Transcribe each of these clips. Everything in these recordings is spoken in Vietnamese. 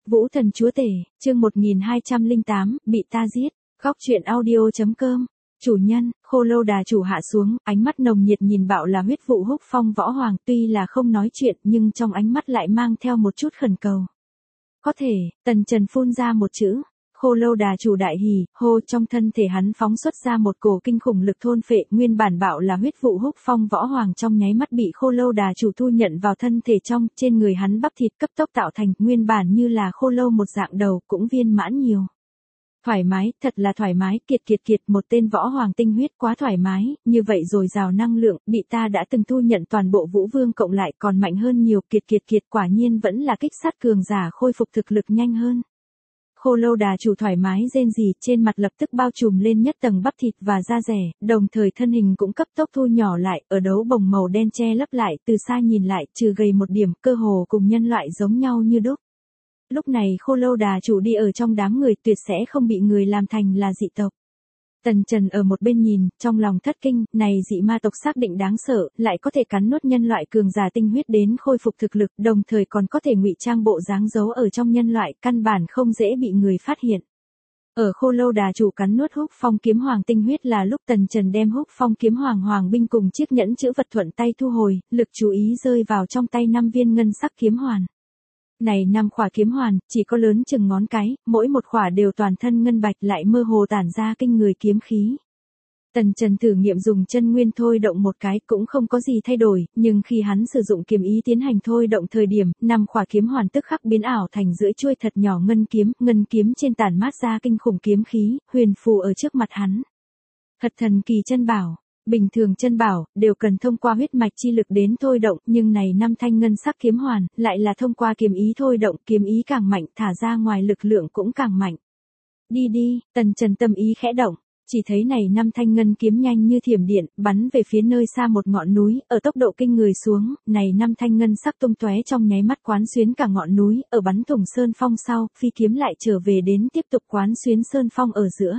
Vũ Thần Chúa Tể, chương 1208, bị ta giết. Góc truyện audio.com. Chủ nhân, Khô Lâu Đà chủ hạ xuống, ánh mắt nồng nhiệt nhìn Bạo là huyết vụ húc phong võ hoàng, tuy là không nói chuyện nhưng trong ánh mắt lại mang theo một chút khẩn cầu. Có thể, Tần Trần phun ra một chữ. Khô Lâu Đà chủ đại hỉ, hô, trong thân thể hắn phóng xuất ra một cổ kinh khủng lực thôn phệ, nguyên bản Bạo là huyết vụ húc phong võ hoàng trong nháy mắt bị Khô Lâu Đà chủ thu nhận vào thân thể trong, trên người hắn bắp thịt cấp tốc tạo thành, nguyên bản như là khô lâu một dạng đầu, cũng viên mãn nhiều. Thoải mái, thật là thoải mái, kiệt, một tên võ hoàng tinh huyết quá thoải mái, như vậy rồi rào năng lượng, bị ta đã từng thu nhận toàn bộ Vũ Vương cộng lại còn mạnh hơn nhiều, kiệt, quả nhiên vẫn là kích sát cường giả khôi phục thực lực nhanh hơn. Khô Lâu Đà chủ thoải mái rên rỉ, trên mặt lập tức bao trùm lên nhất tầng bắp thịt và da rẻ, đồng thời thân hình cũng cấp tốc thu nhỏ lại, ở đấu bồng màu đen che lấp lại, từ xa nhìn lại, trừ gầy một điểm, cơ hồ cùng nhân loại giống nhau như đúc. Lúc này Khô Lâu Đà chủ đi ở trong đám người, tuyệt sẽ không bị người làm thành là dị tộc. Tần Trần ở một bên nhìn, trong lòng thất kinh, này dị ma tộc xác định đáng sợ, lại có thể cắn nuốt nhân loại cường giả tinh huyết đến khôi phục thực lực, đồng thời còn có thể ngụy trang bộ dáng giấu ở trong nhân loại, căn bản không dễ bị người phát hiện. Ở Khô Lâu Đà chủ cắn nuốt húc phong kiếm hoàng tinh huyết là lúc Tần Trần đem húc phong kiếm hoàng hoàng binh cùng chiếc nhẫn chữ vật thuận tay thu hồi, lực chú ý rơi vào trong tay 5 viên ngân sắc kiếm hoàn. Này 5 khỏa kiếm hoàn, chỉ có lớn chừng ngón cái, mỗi một khỏa đều toàn thân ngân bạch, lại mơ hồ tản ra kinh người kiếm khí. Tần Trần thử nghiệm dùng chân nguyên thôi động một cái cũng không có gì thay đổi, nhưng khi hắn sử dụng kiếm ý tiến hành thôi động thời điểm, 5 khỏa kiếm hoàn tức khắc biến ảo thành rưỡi chuôi thật nhỏ ngân kiếm trên tản mát ra kinh khủng kiếm khí, huyền phù ở trước mặt hắn. Thật thần kỳ chân bảo. Bình thường chân bảo, đều cần thông qua huyết mạch chi lực đến thôi động, nhưng này 5 thanh ngân sắc kiếm hoàn, lại là thông qua kiếm ý thôi động, kiếm ý càng mạnh, thả ra ngoài lực lượng cũng càng mạnh. Đi, Tần Trần tâm ý khẽ động, chỉ thấy này 5 thanh ngân kiếm nhanh như thiểm điện, bắn về phía nơi xa một ngọn núi, ở tốc độ kinh người xuống, này 5 thanh ngân sắc tung tóe trong nháy mắt quán xuyến cả ngọn núi, ở bắn thủng sơn phong sau, phi kiếm lại trở về đến tiếp tục quán xuyến sơn phong ở giữa.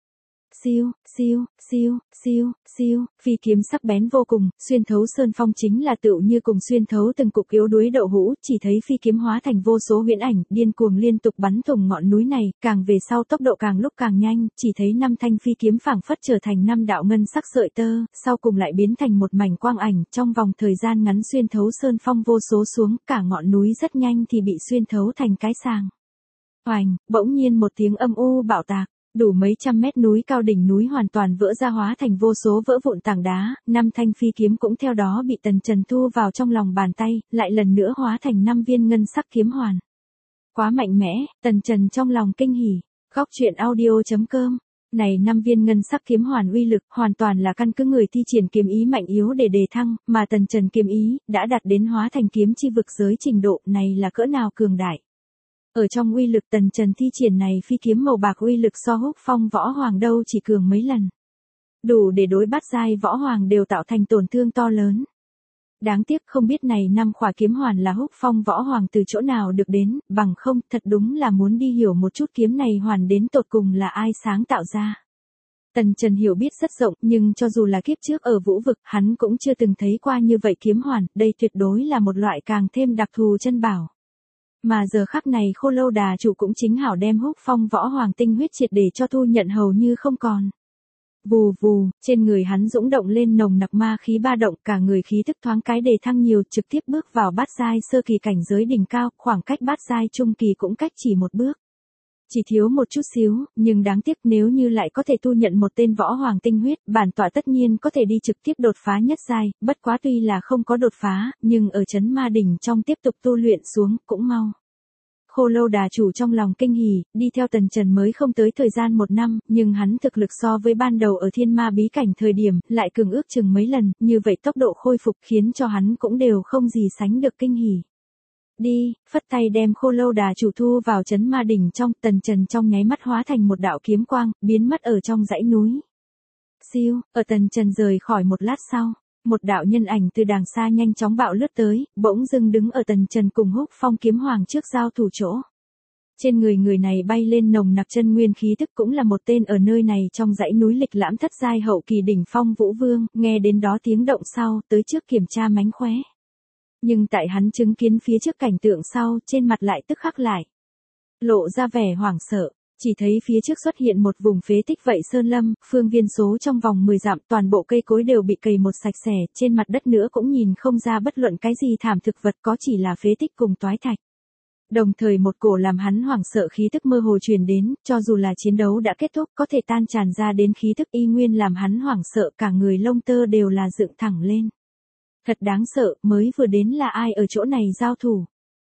Siêu, phi kiếm sắc bén vô cùng, xuyên thấu sơn phong chính là tựu như cùng xuyên thấu từng cục yếu đuối đậu hũ, chỉ thấy phi kiếm hóa thành vô số huyễn ảnh, điên cuồng liên tục bắn thủng ngọn núi này, càng về sau tốc độ càng lúc càng nhanh, chỉ thấy 5 thanh phi kiếm phảng phất trở thành 5 đạo ngân sắc sợi tơ, sau cùng lại biến thành một mảnh quang ảnh, trong vòng thời gian ngắn xuyên thấu sơn phong vô số xuống, cả ngọn núi rất nhanh thì bị xuyên thấu thành cái sàng. Oành, bỗng nhiên một tiếng âm u bạo tạc. Đủ mấy trăm mét núi cao đỉnh núi hoàn toàn vỡ ra hóa thành vô số vỡ vụn tảng đá, 5 thanh phi kiếm cũng theo đó bị Tần Trần thu vào trong lòng bàn tay, lại lần nữa hóa thành 5 viên ngân sắc kiếm hoàn. Quá mạnh mẽ, Tần Trần trong lòng kinh hỉ. Góc truyện audio.com. Này 5 viên ngân sắc kiếm hoàn uy lực, hoàn toàn là căn cứ người thi triển kiếm ý mạnh yếu để đề thăng, mà Tần Trần kiếm ý, đã đạt đến hóa thành kiếm chi vực giới trình độ này là cỡ nào cường đại. Ở trong uy lực Tần Trần thi triển này phi kiếm màu bạc uy lực so húc phong võ hoàng đâu chỉ cường mấy lần. Đủ để đối bát giai võ hoàng đều tạo thành tổn thương to lớn. Đáng tiếc không biết này 5 khỏa kiếm hoàn là húc phong võ hoàng từ chỗ nào được đến, bằng không thật đúng là muốn đi hiểu một chút kiếm này hoàn đến tột cùng là ai sáng tạo ra. Tần Trần hiểu biết rất rộng, nhưng cho dù là kiếp trước ở vũ vực, hắn cũng chưa từng thấy qua như vậy kiếm hoàn, đây tuyệt đối là một loại càng thêm đặc thù chân bảo. Mà giờ khắc này Khô Lâu Đà chủ cũng chính hảo đem húc phong võ hoàng tinh huyết triệt để cho thu nhận hầu như không còn. Vù, trên người hắn dũng động lên nồng nặc ma khí ba động, cả người khí tức thoáng cái đề thăng nhiều, trực tiếp bước vào bát giai sơ kỳ cảnh giới đỉnh cao, khoảng cách bát giai trung kỳ cũng cách chỉ một bước. Chỉ thiếu một chút xíu, nhưng đáng tiếc nếu như lại có thể thu nhận một tên võ hoàng tinh huyết, bản tọa tất nhiên có thể đi trực tiếp đột phá nhất giai, bất quá tuy là không có đột phá, nhưng ở trấn ma đỉnh trong tiếp tục tu luyện xuống, cũng mau. Khô Lâu Đà chủ trong lòng kinh hỉ, đi theo Tần Trần mới không tới thời gian 1 năm, nhưng hắn thực lực so với ban đầu ở thiên ma bí cảnh thời điểm, lại cường ước chừng mấy lần, như vậy tốc độ khôi phục khiến cho hắn cũng đều không gì sánh được kinh hỉ. Đi, phất tay đem Khô Lâu Đà chủ thu vào trấn ma đỉnh trong, Tần Trần trong nháy mắt hóa thành một đạo kiếm quang, biến mất ở trong dãy núi. Ở Tần Trần rời khỏi một lát sau, một đạo nhân ảnh từ đàng xa nhanh chóng bạo lướt tới, bỗng dưng đứng ở Tần Trần cùng húc phong kiếm hoàng trước giao thủ chỗ. Trên người này bay lên nồng nặc chân nguyên khí tức, cũng là một tên ở nơi này trong dãy núi lịch lãm thất giai hậu kỳ đỉnh phong Vũ Vương, nghe đến đó tiếng động sau, tới trước kiểm tra mánh khóe. Nhưng tại hắn chứng kiến phía trước cảnh tượng sau, trên mặt lại tức khắc lại. lộ ra vẻ hoảng sợ. Chỉ thấy phía trước xuất hiện một vùng phế tích vậy sơn lâm, phương viên số trong vòng 10 dặm toàn bộ cây cối đều bị cày một sạch sẽ, trên mặt đất nữa cũng nhìn không ra bất luận cái gì thảm thực vật, có chỉ là phế tích cùng toái thạch. Đồng thời một cổ làm hắn hoảng sợ khí tức mơ hồ truyền đến, cho dù là chiến đấu đã kết thúc có thể tan tràn ra đến khí tức y nguyên làm hắn hoảng sợ, cả người lông tơ đều là dựng thẳng lên. Thật đáng sợ, mới vừa đến là ai ở chỗ này giao thủ.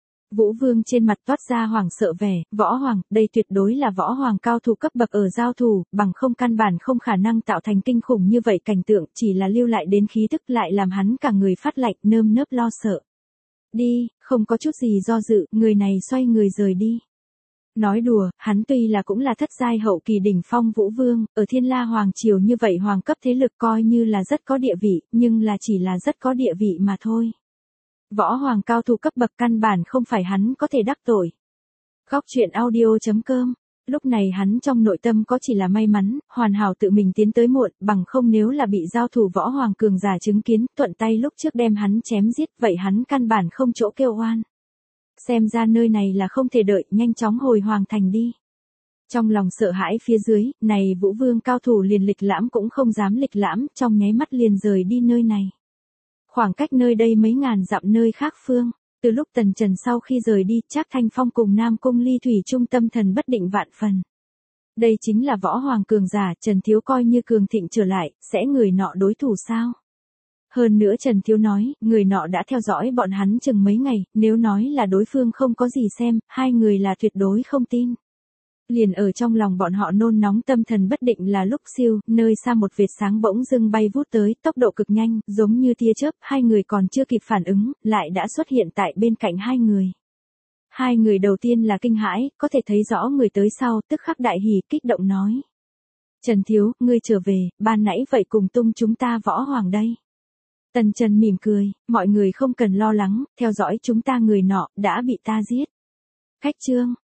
Vũ Vương trên mặt toát ra hoảng sợ vẻ, võ hoàng, đây tuyệt đối là võ hoàng cao thủ cấp bậc ở giao thủ, bằng không căn bản không khả năng tạo thành kinh khủng như vậy cảnh tượng, chỉ là lưu lại đến khí tức lại làm hắn cả người phát lạnh, nơm nớp lo sợ. Đi, không có chút gì do dự, người này xoay người rời đi. Nói đùa, hắn tuy là cũng là thất giai hậu kỳ đỉnh phong Vũ Vương, ở Thiên La Hoàng Triều như vậy hoàng cấp thế lực coi như là rất có địa vị, nhưng là chỉ là rất có địa vị mà thôi. Võ hoàng cao thủ cấp bậc căn bản không phải hắn có thể đắc tội. Góc truyện audio.com. Lúc này hắn trong nội tâm có chỉ là may mắn, hoàn hảo tự mình tiến tới muộn, bằng không nếu là bị giao thủ võ hoàng cường giả chứng kiến, thuận tay lúc trước đem hắn chém giết, vậy hắn căn bản không chỗ kêu oan. Xem ra nơi này là không thể đợi, nhanh chóng hồi hoàng thành đi. Trong lòng sợ hãi phía dưới, này Vũ Vương cao thủ liền lịch lãm cũng không dám lịch lãm, trong nháy mắt liền rời đi nơi này. Khoảng cách nơi đây mấy ngàn dặm nơi khác phương, từ lúc Tần Trần sau khi rời đi, Trác Thanh Phong cùng Nam Cung Ly Thủy trung tâm thần bất định vạn phần. Đây chính là võ hoàng cường giả, Trần Thiếu coi như cường thịnh trở lại, sẽ người nọ đối thủ sao? Hơn nữa Trần Thiếu nói, người nọ đã theo dõi bọn hắn chừng mấy ngày, nếu nói là đối phương không có gì xem, hai người là tuyệt đối không tin. Liền ở trong lòng bọn họ nôn nóng tâm thần bất định là lúc siêu, nơi xa một vệt sáng bỗng dưng bay vút tới, tốc độ cực nhanh, giống như tia chớp, hai người còn chưa kịp phản ứng, lại đã xuất hiện tại bên cạnh hai người. Hai người đầu tiên là kinh hãi, có thể thấy rõ người tới sau, tức khắc đại hỉ, kích động nói. Trần Thiếu, ngươi trở về, ban nãy vậy cùng tung chúng ta võ hoàng đây. Tần Trần mỉm cười, mọi người không cần lo lắng, theo dõi chúng ta người nọ, đã bị ta giết. Khách trương.